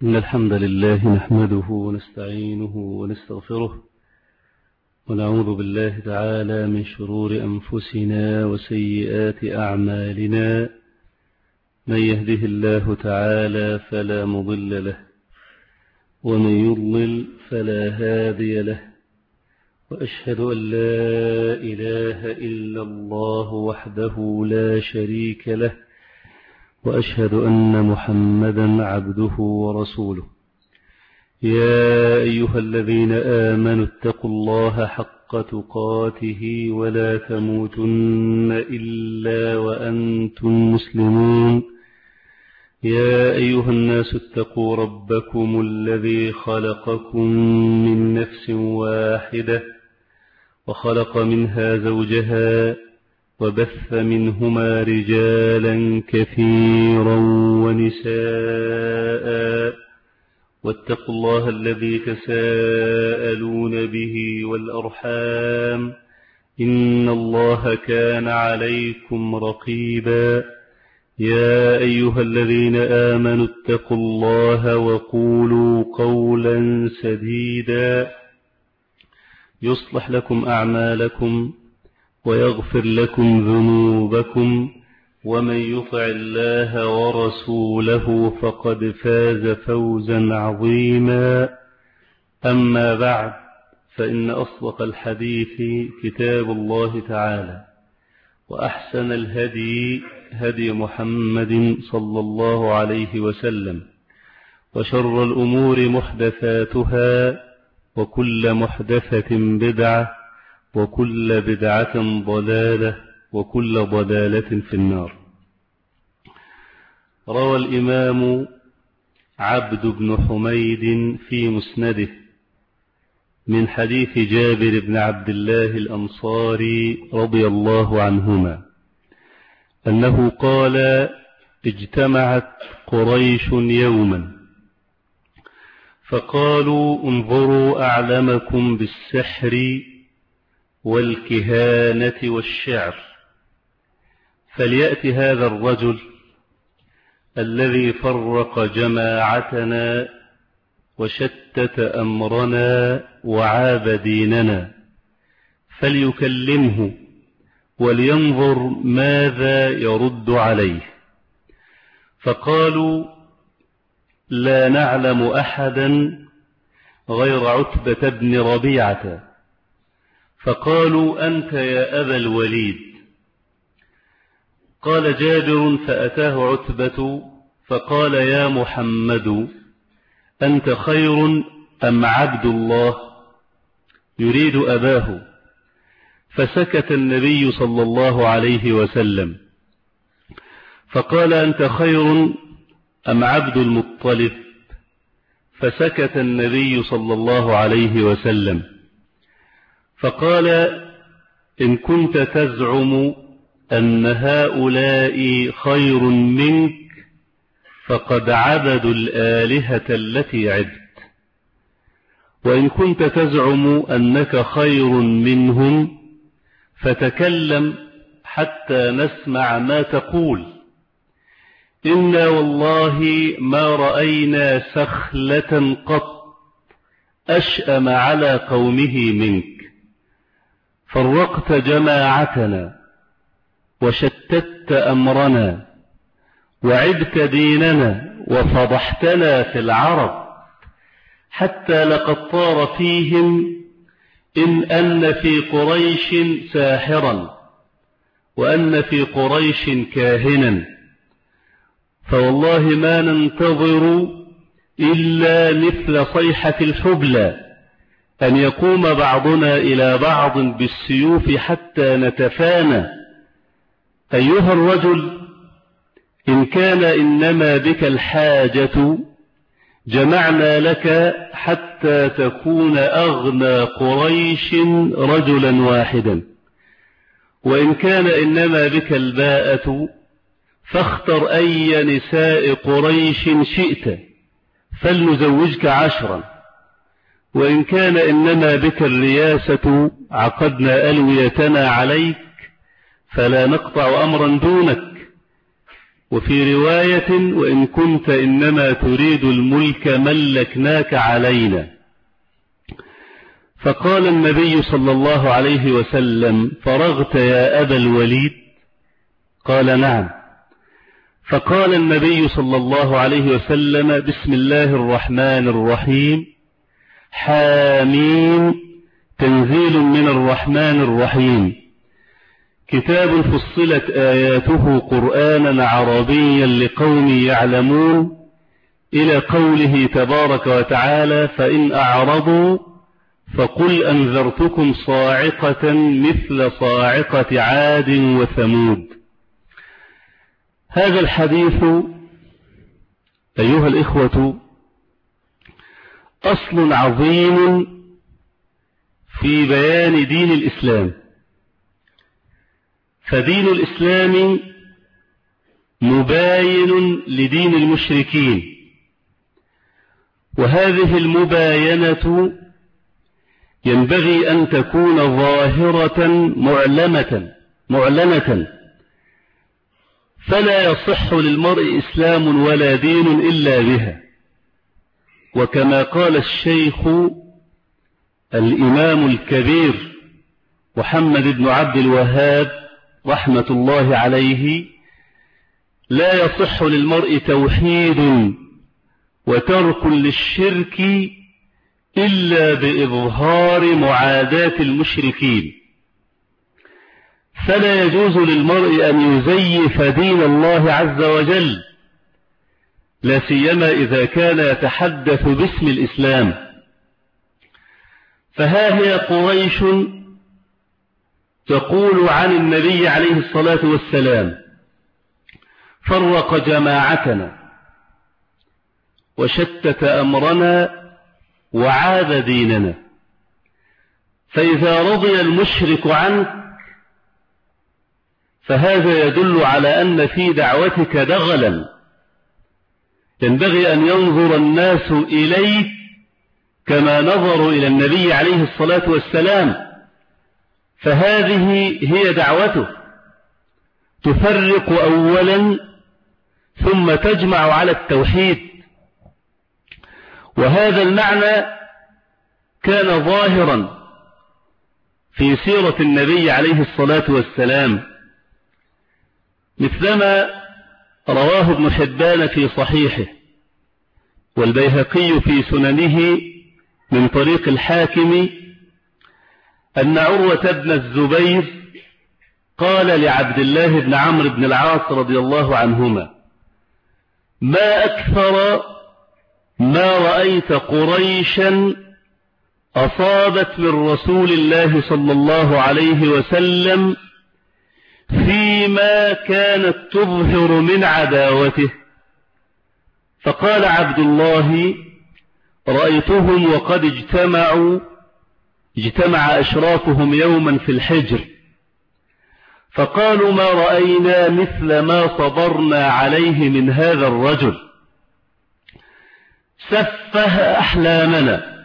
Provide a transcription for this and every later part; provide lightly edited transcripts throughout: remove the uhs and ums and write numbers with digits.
إن الحمد لله نحمده ونستعينه ونستغفره ونعوذ بالله تعالى من شرور أنفسنا وسيئات أعمالنا. من يهده الله تعالى فلا مضل له ومن يضلل فلا هادي له، وأشهد أن لا إله إلا الله وحده لا شريك له، وأشهد أن محمدا عبده ورسوله. يا أيها الذين آمنوا اتقوا الله حق تقاته ولا تموتن إلا وأنتم مسلمون. يا أيها الناس اتقوا ربكم الذي خلقكم من نفس واحدة وخلق منها زوجها وبث منهما رجالا كثيرا ونساء، واتقوا الله الذي تساءلون به والأرحام، إن الله كان عليكم رقيبا. يا أيها الذين آمنوا اتقوا الله وقولوا قولا سديدا يصلح لكم أعمالكم ويغفر لكم ذنوبكم، ومن يطع الله ورسوله فقد فاز فوزا عظيما. أما بعد، فإن أصدق الحديث كتاب الله تعالى، وأحسن الهدي هدي محمد صلى الله عليه وسلم، وشر الأمور محدثاتها، وكل محدثة بدعة، وكل بدعة ضلالة، وكل ضلالة في النار. روى الإمام عبد بن حميد في مسنده من حديث جابر بن عبد الله الأنصاري رضي الله عنهما أنه قال: اجتمعت قريش يوما فقالوا: انظروا أعلمكم بالسحر والكهانة والشعر، فليأت هذا الرجل الذي فرق جماعتنا وشتت أمرنا وعاب ديننا، فليكلمه ولينظر ماذا يرد عليه. فقالوا: لا نعلم أحدا غير عتبة بن ربيعة. فقالوا: أنت يا أبا الوليد. قال جابر: فأتاه عتبة فقال: يا محمد، أنت خير أم عبد الله؟ يريد أباه. فسكت النبي صلى الله عليه وسلم، فقال: أنت خير أم عبد المطلب؟ فسكت النبي صلى الله عليه وسلم، فقال: إن كنت تزعم أن هؤلاء خير منك فقد عبدوا الآلهة التي عبدت، وإن كنت تزعم أنك خير منهم فتكلم حتى نسمع ما تقول. إنا والله ما رأينا سخلة قط أشأم على قومه منك، فرقت جماعتنا وشتت أمرنا وعبت ديننا وفضحتنا في العرب، حتى لقد طار فيهم أن في قريش ساحرا وأن في قريش كاهنا، فوالله ما ننتظر إلا مثل صيحة الحبلى أن يقوم بعضنا إلى بعض بالسيوف حتى نتفانى. أيها الرجل، إن كان إنما بك الحاجة جمعنا لك حتى تكون أغنى قريش رجلا واحدا، وإن كان إنما بك الباءة فاختر أي نساء قريش شئت فلنزوجك 10، وإن كان إنما بك الرياسة عقدنا ألويتنا عليك فلا نقطع أمرا دونك، وفي رواية وإن كنت إنما تريد الملك ملكناك علينا. فقال النبي صلى الله عليه وسلم: فرغت يا أبا الوليد؟ قال: نعم. فقال النبي صلى الله عليه وسلم: بسم الله الرحمن الرحيم، حاميم، تنزيل من الرحمن الرحيم، كتاب فصلت آياته قرآنا عربيا لقوم يعلمون، إلى قوله تبارك وتعالى: فإن أعرضوا فقل أنذرتكم صاعقة مثل صاعقة عاد وثمود. هذا الحديث أيها الإخوة أصل عظيم في بيان دين الإسلام، فدين الإسلام مباين لدين المشركين، وهذه المباينة ينبغي أن تكون ظاهرة معلنة، فلا يصح للمرء إسلام ولا دين إلا بها. وكما قال الشيخ الإمام الكبير محمد بن عبد الوهاب رحمة الله عليه: لا يصح للمرء توحيد وترك للشرك إلا بإظهار معاداة المشركين، فلا يجوز للمرء أن يزيف دين الله عز وجل، لا سيما إذا كان يتحدث باسم الإسلام. فها هي قريش تقول عن النبي عليه الصلاة والسلام: فرق جماعتنا وشتت أمرنا وعاد ديننا. فإذا رضي المشرك عنك فهذا يدل على أن في دعوتك دغلا، ينبغي أن ينظر الناس إليك كما نظروا إلى النبي عليه الصلاة والسلام، فهذه هي دعوته، تفرق أولا ثم تجمع على التوحيد. وهذا المعنى كان ظاهرا في سيرة النبي عليه الصلاة والسلام، مثلما رواه ابن حبان في صحيحه والبيهقي في سننه من طريق الحاكم أن عروة بن الزبير قال لعبد الله بن عمرو بن العاص رضي الله عنهما: ما أكثر ما رأيت قريشا أصابت من رسول الله صلى الله عليه وسلم فيما كانت تظهر من عداوته. فقال عبد الله: رأيتهم وقد اجتمع أشرافهم يوما في الحجر، فقالوا: ما رأينا مثل ما صبرنا عليه من هذا الرجل، سفه أحلامنا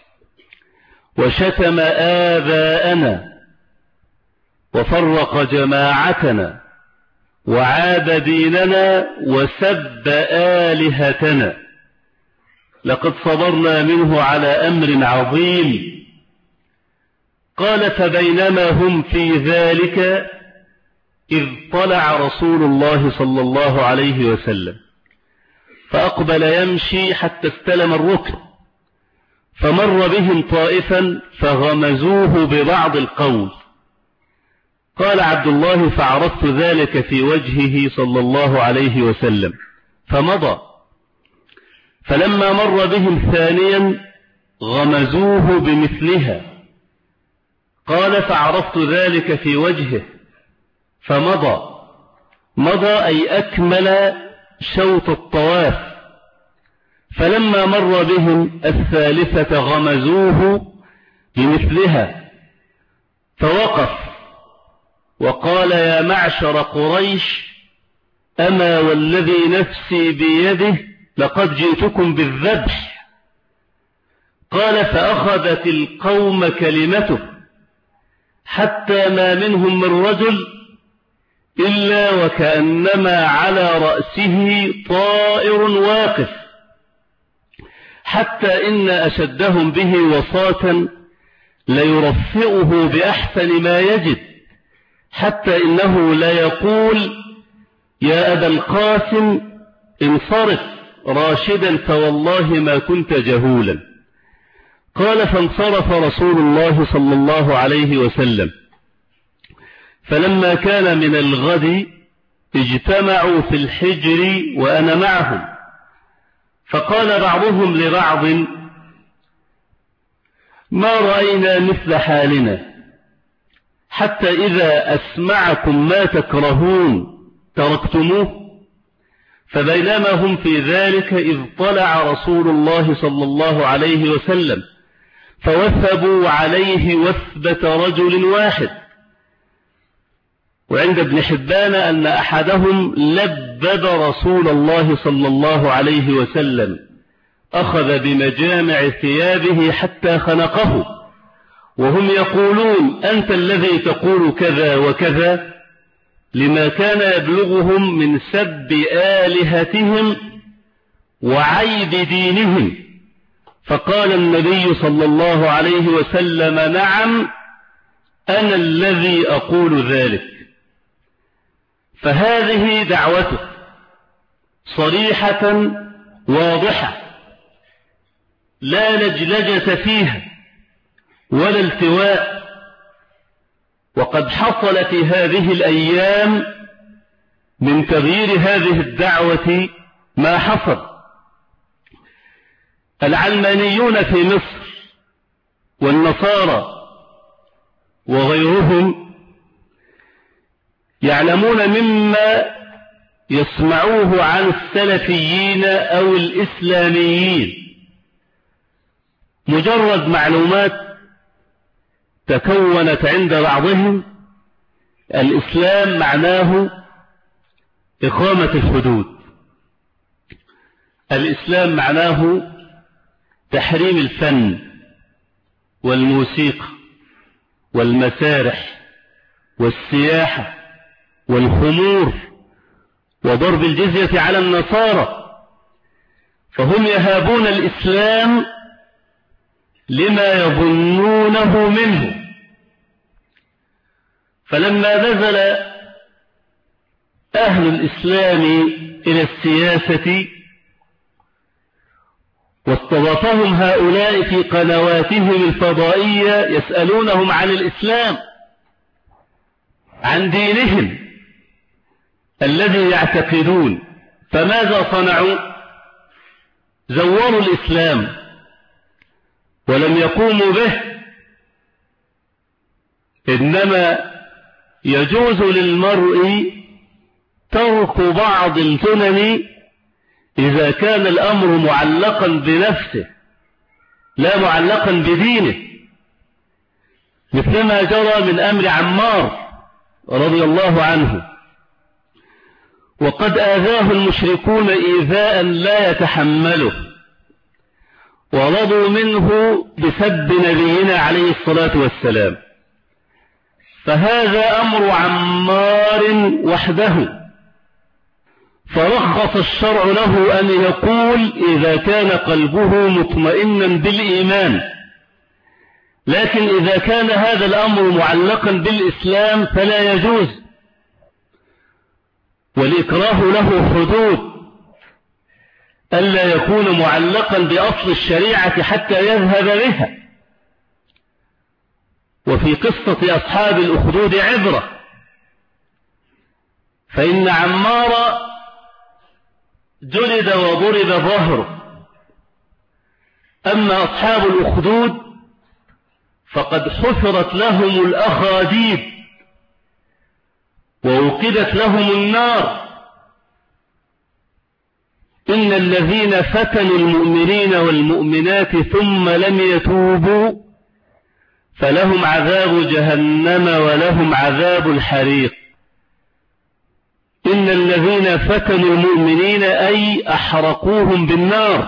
وشتم آباءنا وفرق جماعتنا وعاد ديننا وسب آلهتنا، لقد صبرنا منه على أمر عظيم. قال: فبينما هم في ذلك إذ طلع رسول الله صلى الله عليه وسلم فأقبل يمشي حتى استلم الركن، فمر بهم طائفا فغمزوه ببعض القول. قال عبد الله: فعرفت ذلك في وجهه صلى الله عليه وسلم فمضى، فلما مر بهم ثانيا غمزوه بمثلها. قال: فعرفت ذلك في وجهه فمضى، أي أكمل شوط الطواف. فلما مر بهم الثالثة غمزوه بمثلها فوقف وقال: يا معشر قريش، أما والذي نفسي بيده لقد جئتكم بالذبح. قال: فأخذت القوم كلمته حتى ما منهم من رجل إلا وكأنما على رأسه طائر واقف، حتى إن أشدهم به وصاة ليرفئه بأحسن ما يجد، حتى إنه ليقول: يا أبا القاسم انصرف راشدا فوالله ما كنت جهولا. قال: فانصرف رسول الله صلى الله عليه وسلم، فلما كان من الغد اجتمعوا في الحجر وأنا معهم، فقال بعضهم لبعض: ما رأينا مثل حالنا، حتى إذا أسمعكم ما تكرهون تركتموه. فبينما هم في ذلك إذ طلع رسول الله صلى الله عليه وسلم، فوثبوا عليه وثبة رجل واحد. وعند ابن حبان أن أحدهم لبب رسول الله صلى الله عليه وسلم، أخذ بمجامع ثيابه حتى خنقه، وهم يقولون: أنت الذي تقول كذا وكذا، لما كان يبلغهم من سب آلهتهم وعيب دينهم. فقال النبي صلى الله عليه وسلم: نعم، أنا الذي أقول ذلك. فهذه دعوته صريحة واضحة، لا لجلجة فيها ولا التواء. وقد حصل في هذه الأيام من تغيير هذه الدعوة ما حصل. العلمانيون في مصر والنصارى وغيرهم يعلمون مما يسمعوه عن السلفيين أو الإسلاميين مجرد معلومات تكونت عند بعضهم: الإسلام معناه إقامة الحدود، الإسلام معناه تحريم الفن والموسيقى والمسارح والسياحة والخمور وضرب الجزية على النصارى. فهم يهابون الإسلام لما يظنونه منه. فلما نزل أهل الإسلام إلى السياسة واستضافهم هؤلاء في قنواتهم الفضائية يسألونهم عن الإسلام، عن دينهم الذي يعتقدون، فماذا صنعوا؟ زوروا الإسلام ولم يقوموا به. إنما يجوز للمرء ترك بعض السنن إذا كان الأمر معلقا بنفسه لا معلقا بدينه، مثلما جرى من أمر عمار رضي الله عنه، وقد آذاه المشركون إيذاء لا يتحمله، ورضوا منه بسب نبينا عليه الصلاة والسلام. فهذا أمر عمار وحده، فرخص الشرع له أن يقول إذا كان قلبه مطمئنا بالإيمان. لكن إذا كان هذا الأمر معلقا بالإسلام فلا يجوز، والإكراه له حدود، ألا يكون معلقا بأصل الشريعة حتى يذهب بها. وفي قصة أصحاب الأخدود عبرة، فإن عمار جلد وضرب ظهره، أما أصحاب الأخدود فقد حفرت لهم الأخاديد ووقدت لهم النار. إن الذين فتنوا المؤمنين والمؤمنات ثم لم يتوبوا فلهم عذاب جهنم ولهم عذاب الحريق. إن الذين فتنوا المؤمنين أي أحرقوهم بالنار.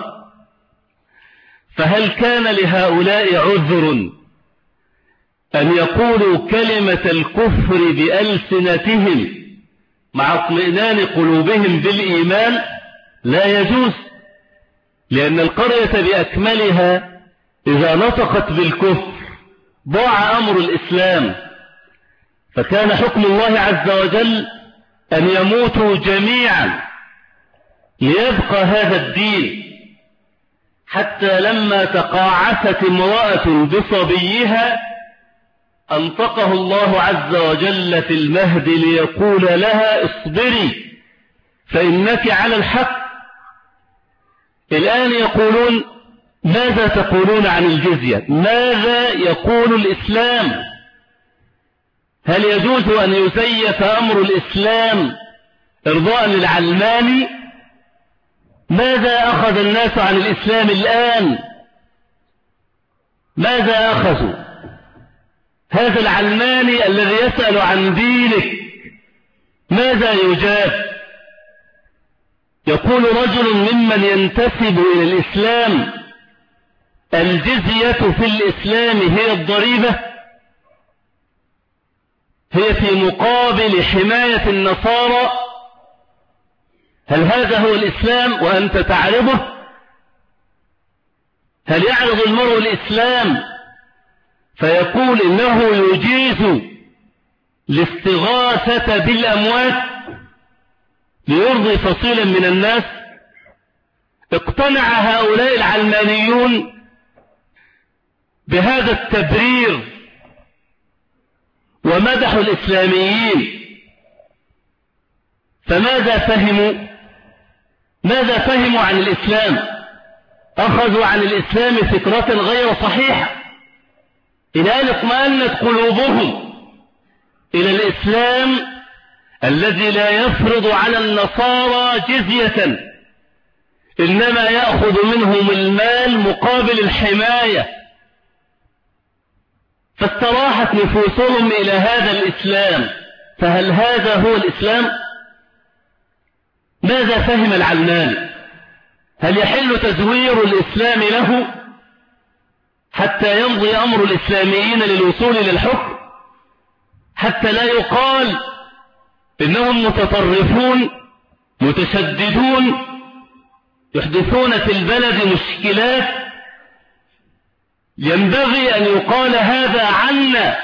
فهل كان لهؤلاء عذر أن يقولوا كلمة الكفر بألسنتهم مع اطمئنان قلوبهم بالإيمان لا يجوز، لأن القرية بأكملها إذا نطقت بالكفر ضاع أمر الإسلام، فكان حكم الله عز وجل أن يموتوا جميعا ليبقى هذا الدين، حتى لما تقاعست امرأة بصبيها أنطقه الله عز وجل في المهد ليقول لها اصبري فإنك على الحق. الآن يقولون ماذا تقولون عن الجزية؟ ماذا يقول الإسلام؟ هل يجوز أن يزيف أمر الإسلام إرضاء للعلماني؟ ماذا أخذ الناس عن الإسلام الآن؟ ماذا أخذوا؟ هذا العلماني الذي يسأل عن دينك ماذا يجاب؟ يقول رجل ممن ينتسب إلى الإسلام الجزية في الإسلام هي الضريبة، هي في مقابل حماية النصارى. هل هذا هو الإسلام وأنت تعرفه؟ هل يعرض المرء الإسلام فيقول إنه يجيز الاستغاثة بالأموات ليرضي فصيلا من الناس؟ اقتنع هؤلاء العلمانيون بهذا التبرير ومدحوا الإسلاميين، فماذا فهموا؟ ماذا فهموا عن الإسلام؟ أخذوا عن الإسلام فكرة غير صحيحة، إلى أن اطمأنت قلوبهم إلى الإسلام الذي لا يفرض على النصارى جزية، إنما يأخذ منهم المال مقابل الحماية، فاستراحت نفوسهم إلى هذا الإسلام. فهل هذا هو الإسلام؟ ماذا فهم العلماني؟ هل يحل تزوير الإسلام له حتى يمضي أمر الإسلاميين للوصول للحكم، حتى لا يقال إنهم متطرفون متشددون يحدثون في البلد مشكلات؟ ينبغي أن يقال هذا عنا،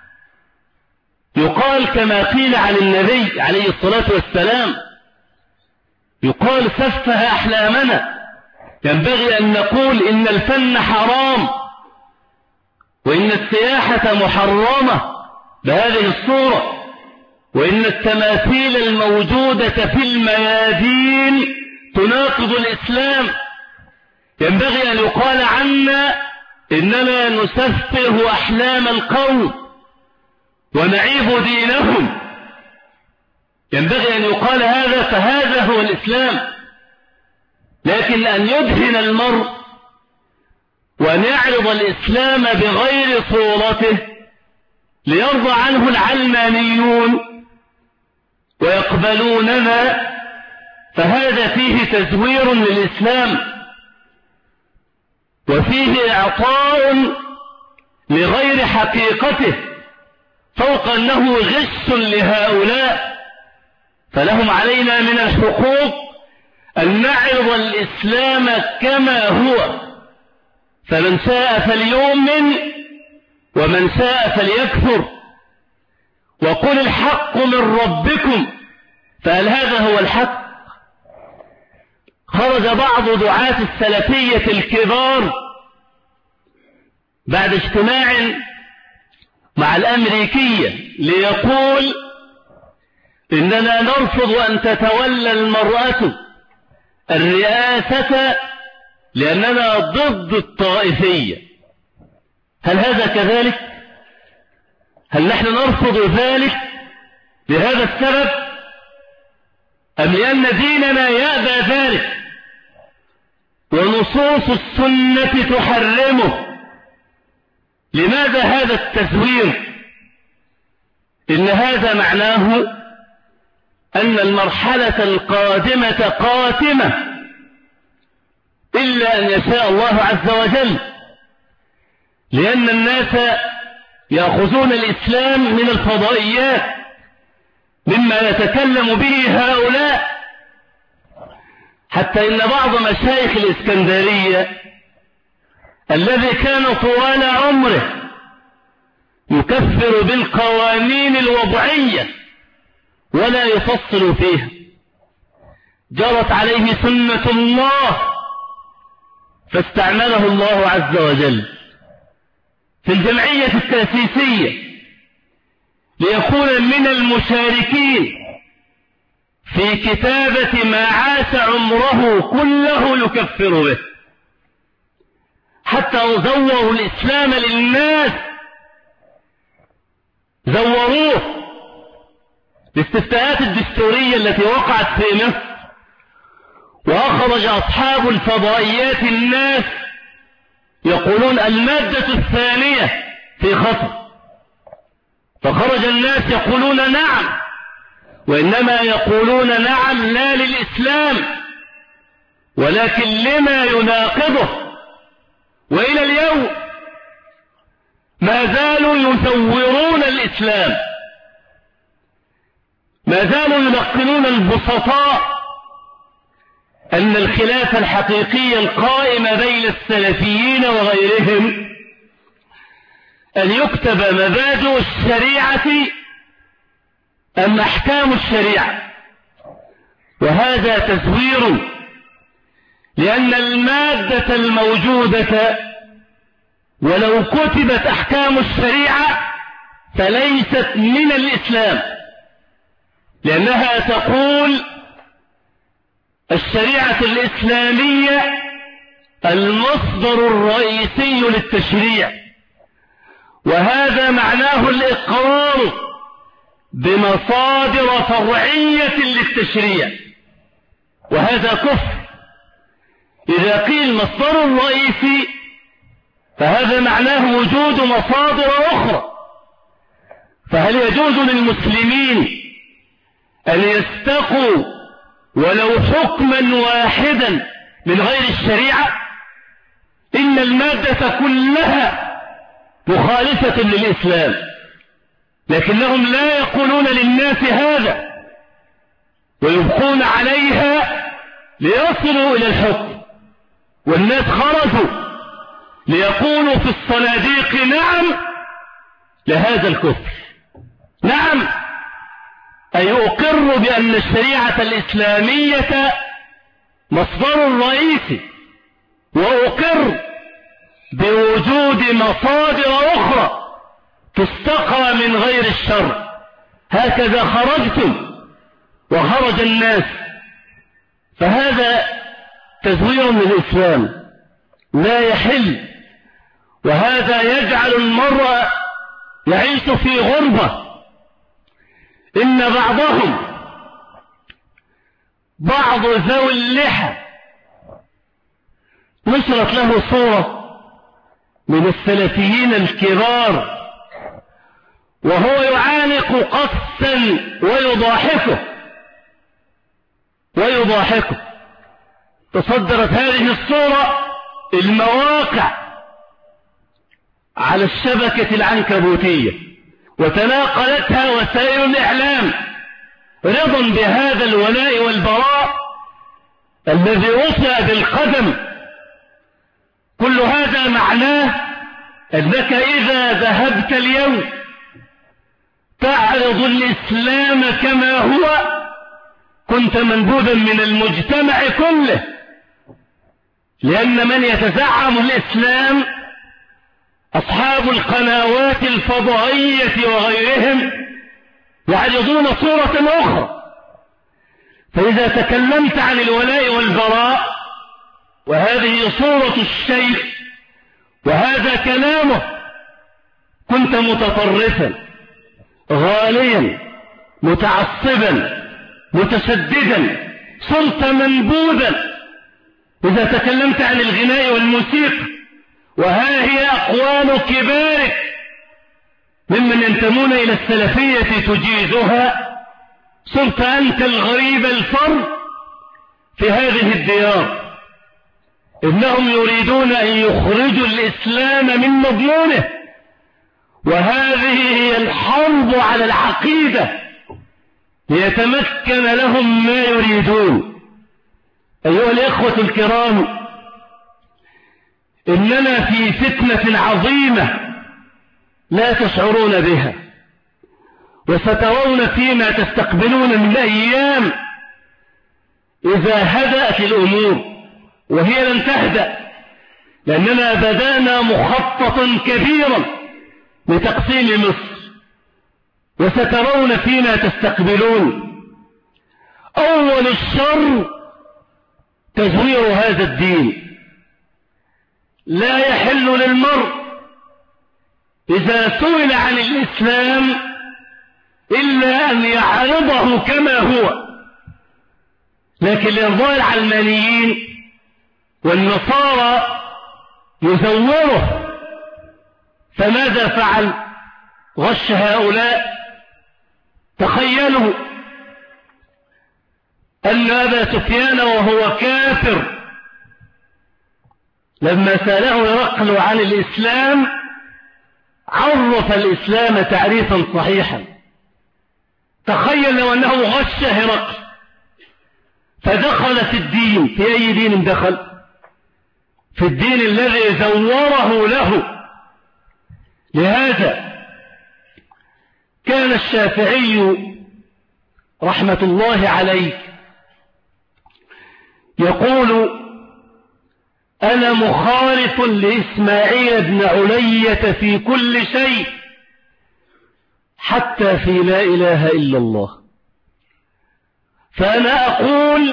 يقال كما قيل عن النبي عليه الصلاة والسلام، يقال سفه أحلامنا. ينبغي أن نقول إن الفن حرام وإن السياحة محرمة بهذه الصورة، وإن التماثيل الموجودة في الميادين تناقض الإسلام. ينبغي أن يقال عنا إننا نسفه أحلام القوم ونعيب دينهم. ينبغي أن يقال هذا، فهذا هو الإسلام. لكن أن يدهن المرء وأن يعرض الإسلام بغير صورته ليرضى عنه العلمانيون ويقبلوننا، فهذا فيه تزوير للإسلام، وفيه إعطاء لغير حقيقته، فوق أنه غش لهؤلاء. فلهم علينا من الحقوق أن نعرض الإسلام كما هو، فمن شاء فليؤمن ومن شاء فليكفر، وقل الحق من ربكم. فهل هذا هو الحق؟ خرج بعض دعاة السلفية الكبار بعد اجتماع مع الأمريكية ليقول إننا نرفض أن تتولى المرأة الرئاسة لأننا ضد الطائفية. هل هذا كذلك؟ هل نحن نرفض ذلك لهذا السبب، أم لأن ديننا يأبى ذلك ونصوص السنة تحرمه؟ لماذا هذا التزوير؟ إن هذا معناه أن المرحلة القادمة قاتمة إلا أن يشاء الله عز وجل، لأن الناس يأخذون الإسلام من الفضائيات، مما يتكلم به هؤلاء، حتى إن بعض مشايخ الإسكندرية الذي كان طوال عمره يكفر بالقوانين الوضعية ولا يفصل فيها، جرت عليه سنة الله فاستعمله الله عز وجل في الجمعية التأسيسية ليكون من المشاركين في كتابة ما عاش عمره كله يكفر به، حتى زوروا الإسلام للناس، زوروه. الاستفتاءات الدستورية التي وقعت في مصر وأخرج أصحاب الفضائيات الناس يقولون المادة الثانية في خطر، فخرج الناس يقولون نعم، وإنما يقولون نعم لا للإسلام ولكن لما يناقضه. وإلى اليوم ما زالوا يزورون الإسلام، ما زالوا يلقنون البسطاء أن الخلاف الحقيقي القائم بين السلفيين وغيرهم أن يكتب مبادئ الشريعة أم أحكام الشريعة، وهذا تزوير، لأن المادة الموجودة ولو كتبت أحكام الشريعة فليست من الإسلام، لأنها تقول الشريعة الإسلامية المصدر الرئيسي للتشريع، وهذا معناه الإقرار بمصادر فرعية للتشريع، وهذا كفر. إذا قيل مصدر الرئيسي فهذا معناه وجود مصادر أخرى، فهل يجوز للمسلمين أن يستقوا ولو حكما واحدا من غير الشريعة؟ إن المادة كلها مخالفة للإسلام، لكنهم لا يقولون للناس هذا ويبقون عليها ليصلوا إلى الحكم، والناس خرجوا ليقولوا في الصناديق نعم لهذا الكفر، نعم أي أقر بأن الشريعة الإسلامية مصدر رئيسي، وأقر بوجود مصادر أخرى تستقى من غير الشرع. هكذا خرجتم وخرج الناس، فهذا تزوير للإسلام لا يحل، وهذا يجعل المرء يعيش في غربة. إن بعض ذوي اللحى نشرت له صورة من السلفيين الكبار وهو يعانق قصا ويضاحكه. تصدرت هذه الصورة المواقع على الشبكة العنكبوتية وتناقلتها وسائل الإعلام رضا بهذا الولاء والبراء الذي وصى بالقدم. كل هذا معناه أنك إذا ذهبت اليوم تعرض الإسلام كما هو كنت منبوذا من المجتمع كله، لأن من يتزعم الإسلام أصحاب القنوات الفضائية وغيرهم يعرضون صورة أخرى. فإذا تكلمت عن الولاء والبراء وهذه صورة الشيخ وهذا كلامه كنت متطرفا غاليا متعصبا متشددا، صرت منبوذا. إذا تكلمت عن الغناء والموسيقى وها هي أقوال كبارك ممن ينتمون إلى السلفية تجيزها، صرت أنت الغريب الفرد في هذه الديار. إنهم يريدون أن يخرجوا الإسلام من مضمونه، وهذه هي الحرب على العقيدة ليتمكن لهم ما يريدون. أيها الإخوة الكرام، إننا في فتنة عظيمة لا تشعرون بها، وسترون فيما تستقبلون من أيام إذا هدأت الأمور، وهي لن تهدأ، لأننا بدأنا مخططا كبيرا لتقسيم مصر، وسترون فيما تستقبلون. أول الشر تزوير هذا الدين. لا يحل للمرء إذا سئل عن الإسلام إلا أن يعرضه كما هو، لكن لإرضاء العلمانيين والنصارى يزوره. فماذا فعل؟ غش هؤلاء. تخيلوا أن أبا سفيان وهو كافر لما سأله هرقل عن الإسلام عرف الإسلام تعريفا صحيحا. تخيل لو أنه غش هرقل فدخل في الدين. في أي دين دخل؟ في الدين الذي زوره له. لهذا كان الشافعي رحمة الله عليه يقول: أنا مخالف لإسماعيل بن علية في كل شيء حتى في لا إله إلا الله. فأنا أقول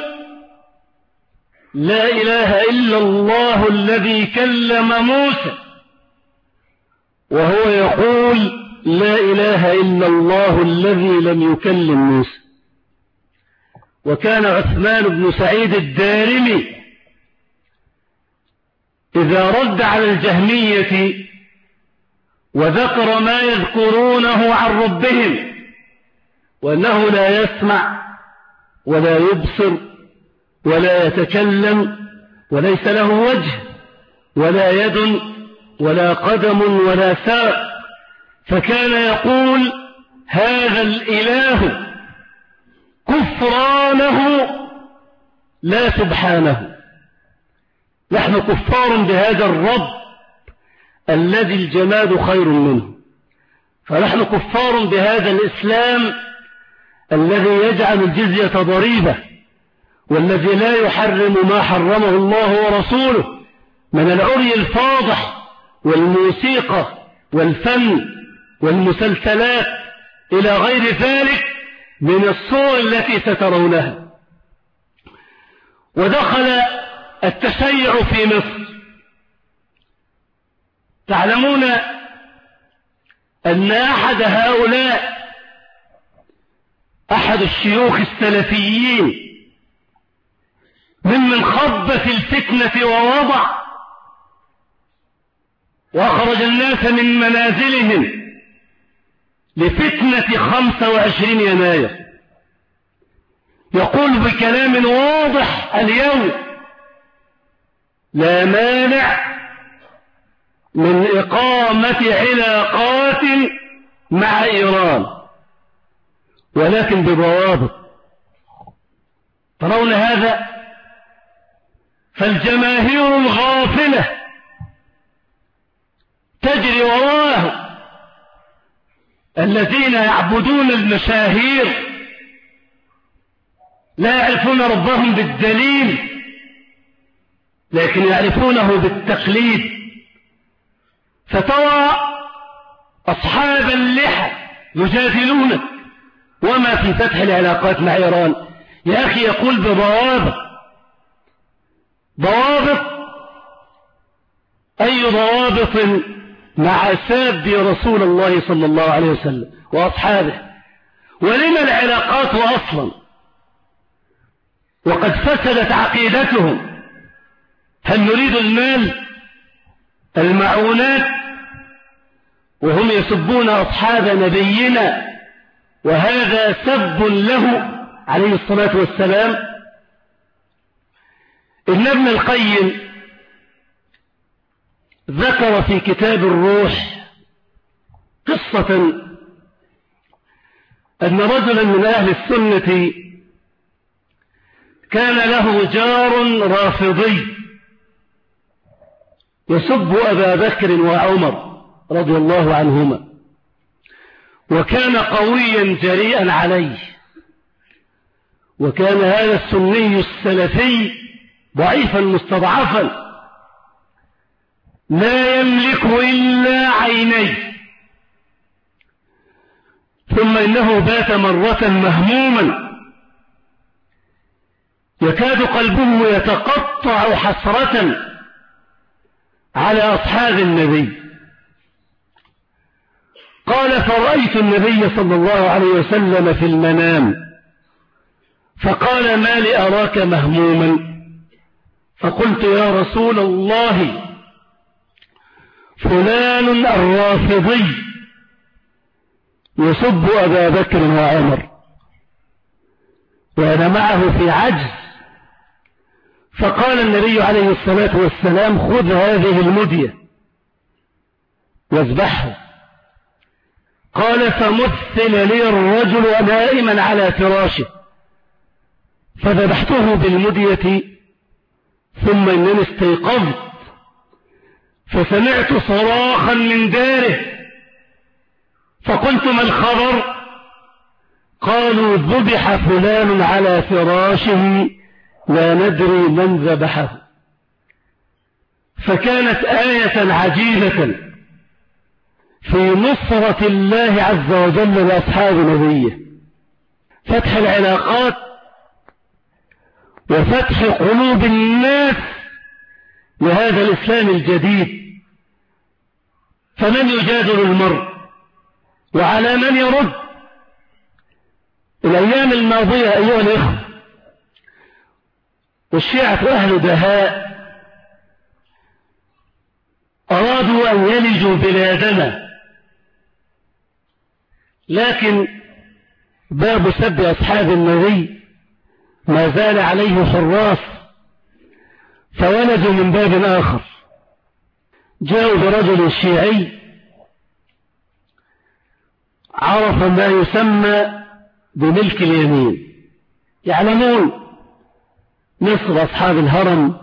لا إله إلا الله الذي كلم موسى، وهو يقول لا إله إلا الله الذي لم يكلم موسى. وكان عثمان بن سعيد الدارمي إذا رد على الجهمية وذكر ما يذكرونه عن ربهم وأنه لا يسمع ولا يبصر ولا يتكلم وليس له وجه ولا يد ولا قدم ولا ساق، فكان يقول: هذا الإله كفرانه لا سبحانه. نحن كفار بهذا الرب الذي الجماد خير منه، فنحن كفار بهذا الإسلام الذي يجعل الجزية ضريبة، والذي لا يحرم ما حرمه الله ورسوله من العري الفاضح والموسيقى والفن والمسلسلات إلى غير ذلك من الصور التي سترونها. ودخل التشيع في مصر. تعلمون أن أحد هؤلاء أحد الشيوخ السلفيين ممن خض في الفتنة ووضع وأخرج الناس من منازلهم لفتنة 25 يناير يقول بكلام واضح اليوم: لا مانع من إقامة علاقات مع إيران، ولكن بضوابط. ترون هذا؟ فالجماهير الغافلة تجري وراه، الذين يعبدون المشاهير لا يعرفون ربهم بالدليل لكن يعرفونه بالتقليد. فترى أصحاب اللحى يجادلونك وما في فتح العلاقات مع إيران. يا أخي يقول بضوابط. ضوابط؟ أي ضوابط مع ساب رسول الله صلى الله عليه وسلم وأصحابه؟ ولما العلاقات أصلا وقد فسدت عقيدتهم؟ هل نريد المال المعونات وهم يسبون أصحاب نبينا، وهذا سب له عليه الصلاة والسلام؟ إن ابن القيم ذكر في كتاب الروح قصة أن رجلا من أهل السنة كان له جار رافضي يسب أبا بكر وعمر رضي الله عنهما، وكان قويا جريئا عليه، وكان هذا السني السلفي ضعيفا مستضعفا لا يملك إلا عينيه. ثم إنه بات مرة مهموما يكاد قلبه يتقطع حسرة على أصحاب النبي. قال: فرأيت النبي صلى الله عليه وسلم في المنام، فقال: ما لي أراك مهموما؟ فقلت: يا رسول الله، فلان الرافضي يسب أبا بكر وعمر وأنا معه في عجز. فقال النبي عليه الصلاة والسلام: خذ هذه المدية واذبحه. قال: فمثل لي الرجل نائما على فراشه، فذبحته بالمدية، ثم إنني استيقظت فسمعت صراخا من داره، فقلت: ما الخبر؟ قالوا: ذبح فلان على فراشه لا ندري من ذبحه. فكانت آية عجيبة في نصرة الله عز وجل لأصحاب نبيه، فتح العلاقات وفتح قلوب الناس لهذا الإسلام الجديد. فمن يجادل المرء وعلى من يرد؟ الأيام الماضية أيها الإخوة، والشيعة أهل دهاء أرادوا أن يلجوا بلادنا، لكن باب سب أصحاب النبي ما زال عليه حراس، فولجوا من باب آخر. جاءوا برجل شيعي عرف ما يسمى بملك اليمين، يعلمون مصر أصحاب الهرم،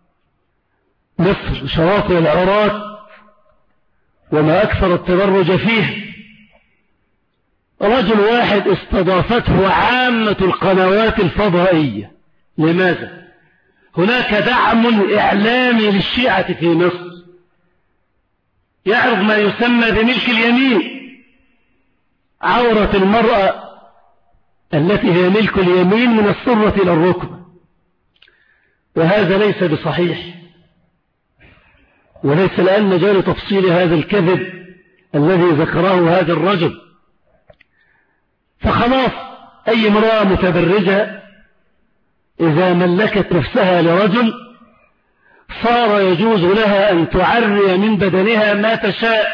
مصر شواطئ العراة وما أكثر التدرج فيه. رجل واحد استضافته عامة القنوات الفضائية. لماذا؟ هناك دعم إعلامي للشيعة في مصر يعرض ما يسمى بملك اليمين، عورة المرأة التي هي ملك اليمين من السرة إلى الركبة، وهذا ليس بصحيح، وليس الآن مجال تفصيل هذا الكذب الذي ذكره هذا الرجل. فخلاص أي امرأة متبرجة إذا ملكت نفسها لرجل صار يجوز لها أن تعري من بدنها ما تشاء،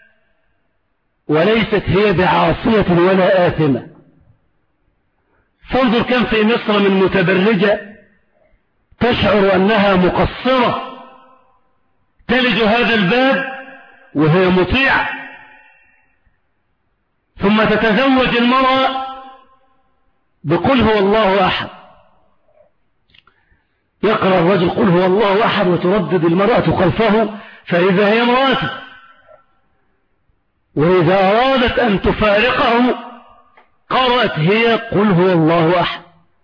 وليست هي بعاصية ولا آثمة. فانظر كم في مصر من متبرجة تشعر أنها مقصرة تلج هذا الباب وهي مطيعة، ثم تتزوج المرأة بقل هو الله أحد. يقرأ الرجل قل هو الله أحد وتردد المرأة خلفه فإذا هي امرأته، وإذا أرادت أن تفارقه قرأت هي قل هو الله أحد،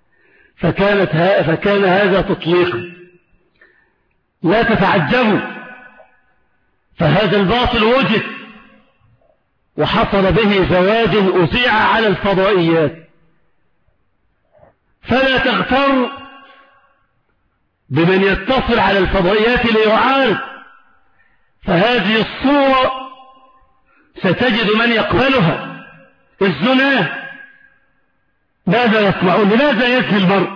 فكان هذا تطليقا. لا تتعجبوا، فهذا الباطل وجد وحصل به زواج أذيع على الفضائيات. فلا تغتر بمن يتصل على الفضائيات ليعارض، فهذه الصورة ستجد من يقبلها. الزنا ماذا يسمعون؟ لماذا يزني المرء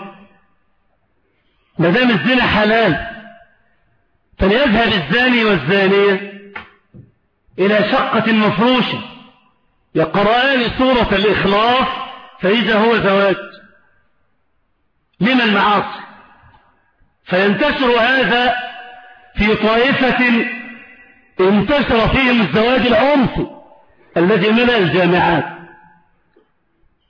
ما دام الزنا حلال؟ فليذهب الزاني والزانية إلى شقة مفروشة يقرآن سورة الإخلاص فإذا هو زواج. لمن المعاصي؟ فينتشر هذا في طائفة انتشر فيهم الزواج العنفي الذي ملأ الجامعات.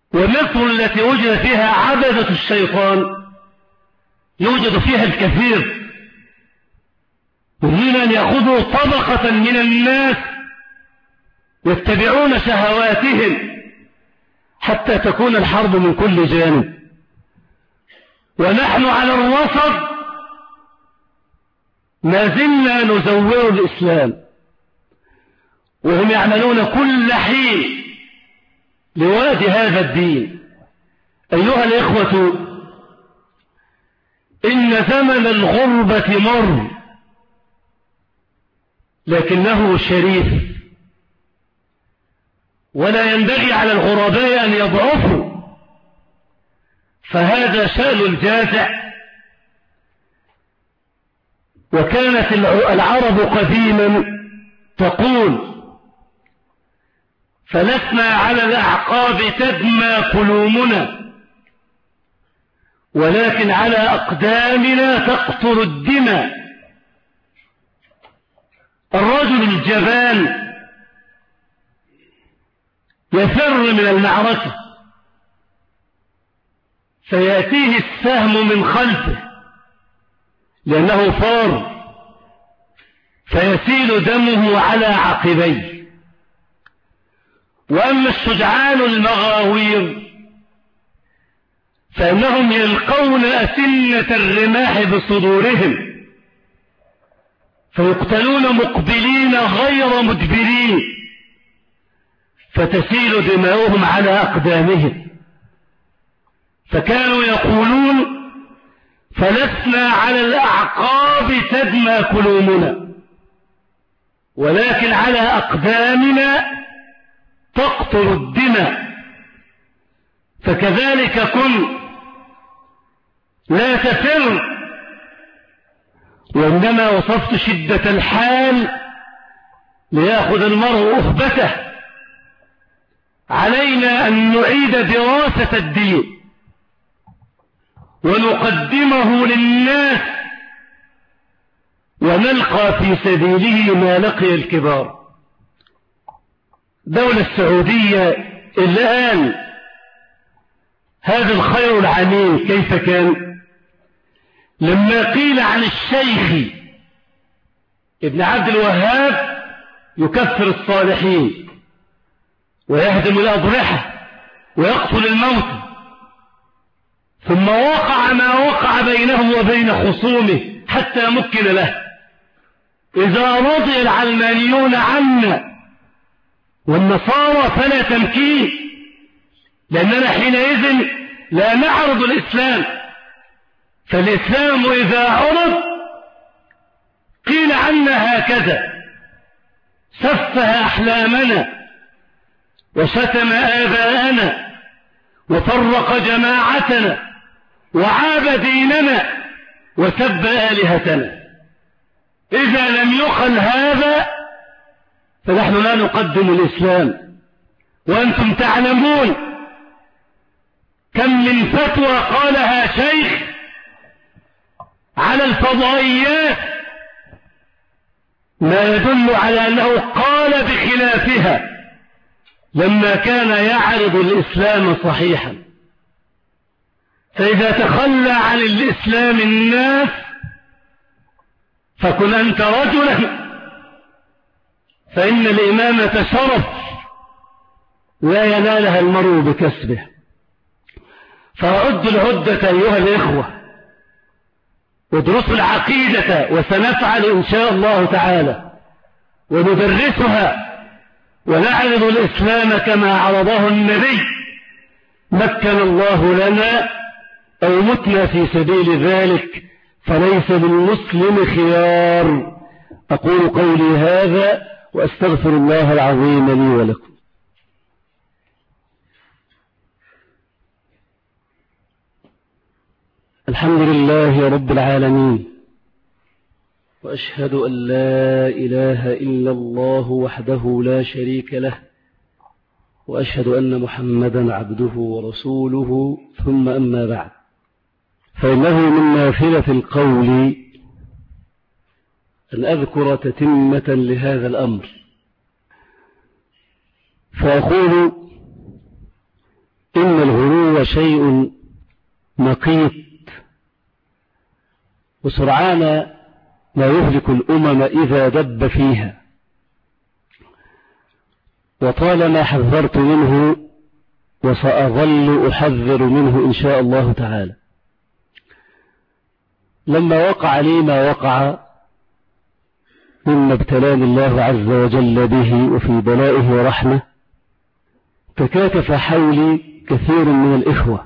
ومصر التي وجد فيها عبدة الشيطان يوجد فيها الكثير يريدون أن يأخذوا طبقة من الناس يتبعون شهواتهم حتى تكون الحرب من كل جانب، ونحن على الوسط ما زلنا نزور الإسلام، وهم يعملون كل حين لواد هذا الدين. أيها الإخوة، إن زمن الغربة مر لكنه شريف، ولا ينبغي على الغرباء أن يضعفوا، فهذا شأن الجازع. وكانت العرب قديما تقول: فلسنا على الأعقاب تدمى قلومنا، ولكن على أقدامنا تقطر الدماء. الرجل الجبان يفر من المعركة فيأتيه السهم من خلفه لأنه فار، فيسيل دمه على عقبيه. وأما الشجعان المغاوير فإنهم يلقون أسنة الرماح بصدورهم فيقتلون مقبلين غير مدبرين، فتسيل دماؤهم على أقدامهم. فكانوا يقولون: فلسنا على الأعقاب تدمى قلوبنا، ولكن على أقدامنا تقطر الدماء. فكذلك كن، لا تفر. وإنما وصفت شدة الحال ليأخذ المرء أخبته. علينا أن نعيد دراسة الدين ونقدمه للناس، ونلقى في سبيله ما لقي الكبار. الدولة السعودية الآن هذا الخير العميم كيف كان؟ لما قيل عن الشيخ ابن عبد الوهاب يكفر الصالحين ويهدم الأضرحة ويقتل الموت، ثم وقع ما وقع بينه وبين خصومه حتى مكن له: إذا رضي العلمانيون عنا والنصارى فلا تمكين، لأننا حينئذ لا نعرض الإسلام. فالإسلام إذا عرض قيل عنا هكذا: سفه أحلامنا وشتم آباءنا وفرق جماعتنا وعاب ديننا وسب آلهتنا. إذا لم يقل هذا فنحن لا نقدم الإسلام. وأنتم تعلمون كم من فتوى قالها شيخ على الفضائيات ما يدل على أنه قال بخلافها لما كان يعرض الإسلام صحيحا. فإذا تخلى عن الإسلام الناس فكن أنت رجلا، فإن الإمامة شرف لا ينالها المرء بكسبه. فأعد العدة أيها الإخوة، وادرسوا العقيدة، وسنفعل إن شاء الله تعالى، وندرسها ونعرض الإسلام كما عرضه النبي. مكن الله لنا أو متنا في سبيل ذلك، فليس للمسلم خيار. أقول قولي هذا وأستغفر الله العظيم لي ولكم. الحمد لله رب العالمين، وأشهد أن لا إله إلا الله وحده لا شريك له، وأشهد أن محمدا عبده ورسوله. ثم أما بعد، فإنه من نافلة القول أن أذكر تتمة لهذا الأمر، فأقول: إن الغلو شيء مقيت وسرعان ما يهلك الأمم إذا دب فيها، وطالما حذرت منه وسأظل أحذر منه إن شاء الله تعالى. لما وقع لي ما وقع مما ابتلاني الله عز وجل به وفي بلائه ورحمة، تكاتف حولي كثير من الإخوة،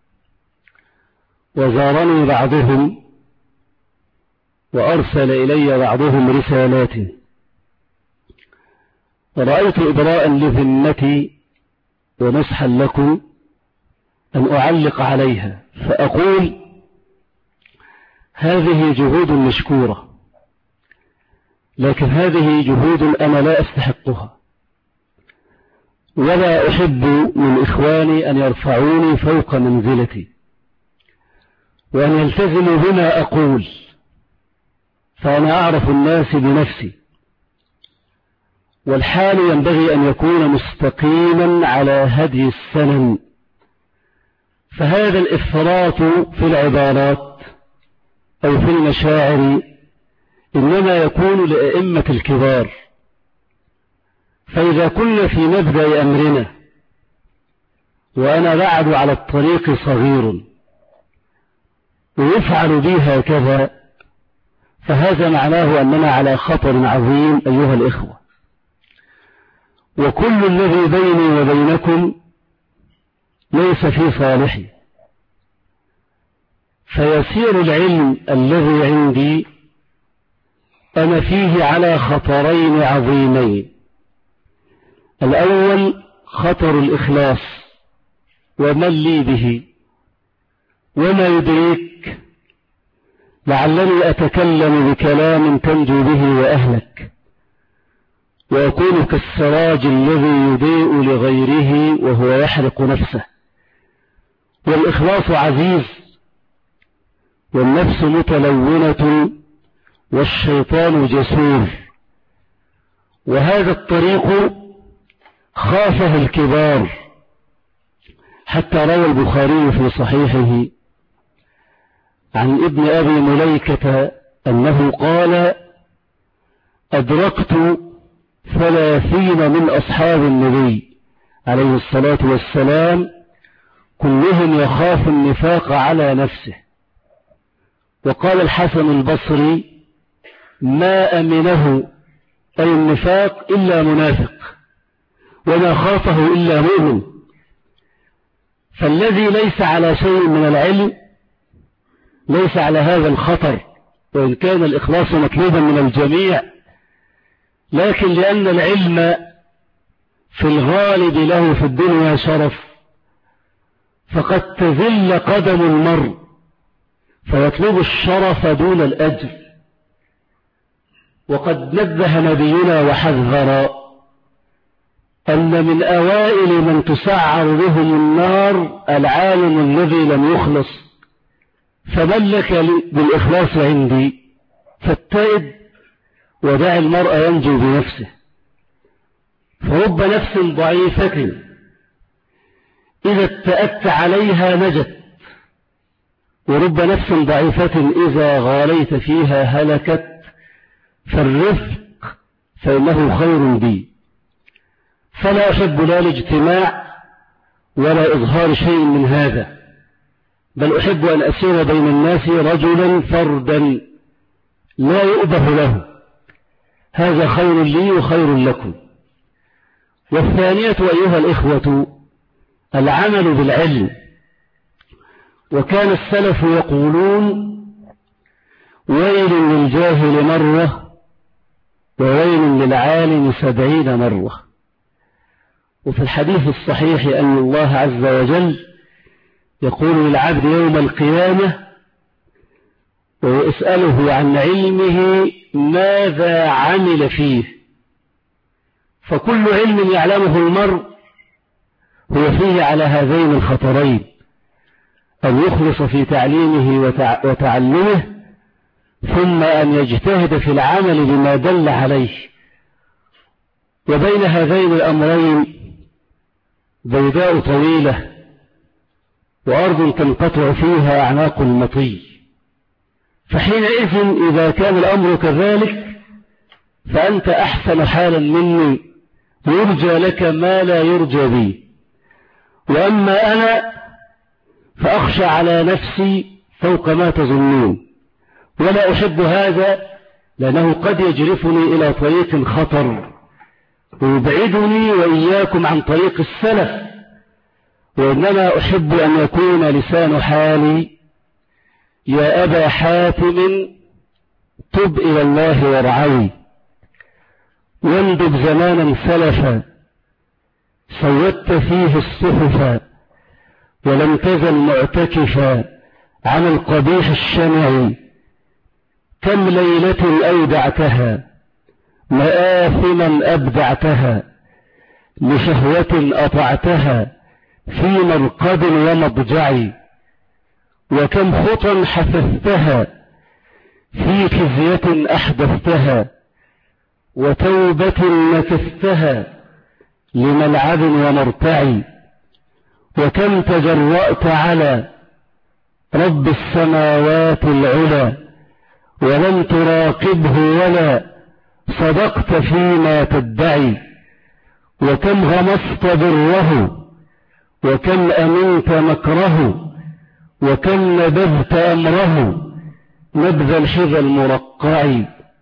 وزارني بعضهم وأرسل إلي بعضهم رسالات، ورأيت إبراء لذمتي ونصحا لكم أن أعلق عليها، فأقول هذه جهود مشكورة، لكن هذه جهود أنا لا أستحقها، ولا أحب من إخواني أن يرفعوني فوق منزلتي وأن يلتزموا بما أقول، فأنا أعرف الناس بنفسي، والحال ينبغي أن يكون مستقيما على هدي السنن. فهذا الإفراط في العبارات أو في المشاعر إنما يكون لأئمة الكبار، فإذا كنا في مبدأ أمرنا وأنا بعد على الطريق صغير ويفعل بي هكذا، فهذا معناه أننا على خطر عظيم أيها الإخوة. وكل الذي بيني وبينكم ليس في صالحي، فيسير العلم الذي عندي أنا فيه على خطرين عظيمين. الأول خطر الإخلاص، ومن لي به، وما يدريك لعلني أتكلم بكلام تنجو به وأهلك، ويكون كالسراج الذي يضيء لغيره وهو يحرق نفسه. والإخلاص عزيز، والنفس متلونة، والشيطان جسور، وهذا الطريق خافه الكبار، حتى روى البخاري في صحيحه عن ابن أبي مليكة أنه قال: أدركت 30 من أصحاب النبي عليه الصلاة والسلام كلهم يخاف النفاق على نفسه. وقال الحسن البصري: ما أمنه أي النفاق إلا منافق، وما خافه إلا مؤمن. فالذي ليس على شيء من العلم ليس على هذا الخطر، وإن كان الإخلاص مطلوبا من الجميع، لكن لأن العلم في الغالب له في الدنيا شرف، فقد تذل قدم المرء فيطلب الشرف دون الأجر. وقد نبه نبينا وحذر أن من أوائل من تسعر بهم النار العالم الذي لم يخلص، فمن لك بالإخلاص عندي فاتئب ودع المرء ينجو بنفسه. فرب نفس ضعيفة إذا اتأت عليها نجت، ورب نفس ضعيفة إذا غاليت فيها هلكت. فالرفق فإنه خير بي، فلا أحب لا الاجتماع ولا إظهار شيء من هذا، بل أحب أن أسير بين الناس رجلا فردا لا يؤبه له، هذا خير لي وخير لكم. والثانية أيها الإخوة العمل بالعلم. وكان السلف يقولون: ويل للجاهل مرة وويل للعالم 70 مرة. وفي الحديث الصحيح أن الله عز وجل يقول للعبد يوم القيامة ويسأله عن علمه ماذا عمل فيه، فكل علم يعلمه المرء هو فيه على هذين الخطرين: أن يخلص في تعليمه وتعلمه، ثم أن يجتهد في العمل بما دل عليه. وبين هذين الأمرين بيداء طويلة وأرض تنقطع فيها أعناق المطي. فحينئذ إذا كان الأمر كذلك فأنت أحسن حالا مني، يرجى لك ما لا يرجى بي. وأما أنا فأخشى على نفسي فوق ما تظنون، ولا أحب هذا، لأنه قد يجرفني إلى طريق خطر ويبعدني وإياكم عن طريق السلف. وإنما أحب أن يكون لسان حالي: يا أبا حاتم تب إلى الله وارعوي، واندب زمانا سلفا سودت فيه الصحفا، ولم تزل معتكفا عن القبيح الشنع. كم ليلة أودعتها مآثما أبدعتها، لشهوة أطعتها في مرقد ومضجع. وكم خطا حثثتها في خزية أحدثتها، وتوبة نكثتها لملعب ومرتع. وكم تجرأت على رب السماوات العلى، ولم تراقبه ولا صدقت فيما تدعي. وكم غمست بره، وكم أمنت مكره، وكم نبذت أمره نبذ الحذى المرقع.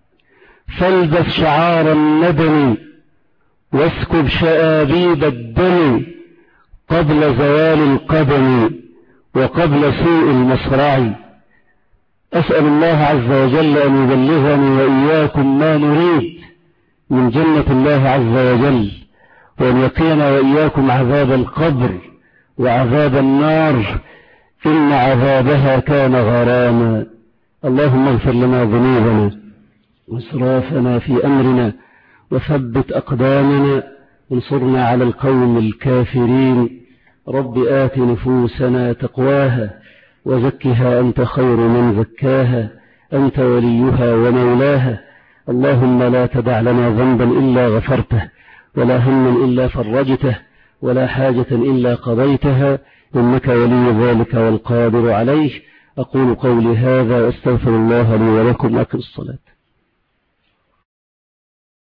فالبس شعار الندم واسكب شآبيب الدم، قبل زوال القدم وقبل سوء المصرع. أسأل الله عز وجل أن يبلغني وإياكم ما نريد من جنة الله عز وجل، وأن يقينا وإياكم عذاب القبر وعذاب النار، إن عذابها كان غراما. اللهم اغفر لنا ذنوبنا واسرافنا في أمرنا، وثبت أقدامنا، وانصرنا على القوم الكافرين. رب آت نفوسنا تقواها، وزكها أنت خير من زكاها، أنت وليها ومولاها. اللهم لا تدع لنا ذنبا إلا غفرته، ولا هما إلا فرجته، ولا حاجة إلا قضيتها، إنك ولي ذلك والقادر عليه. أقول قولي هذا، واستغفر الله لي ولكم. أقم الصلاة.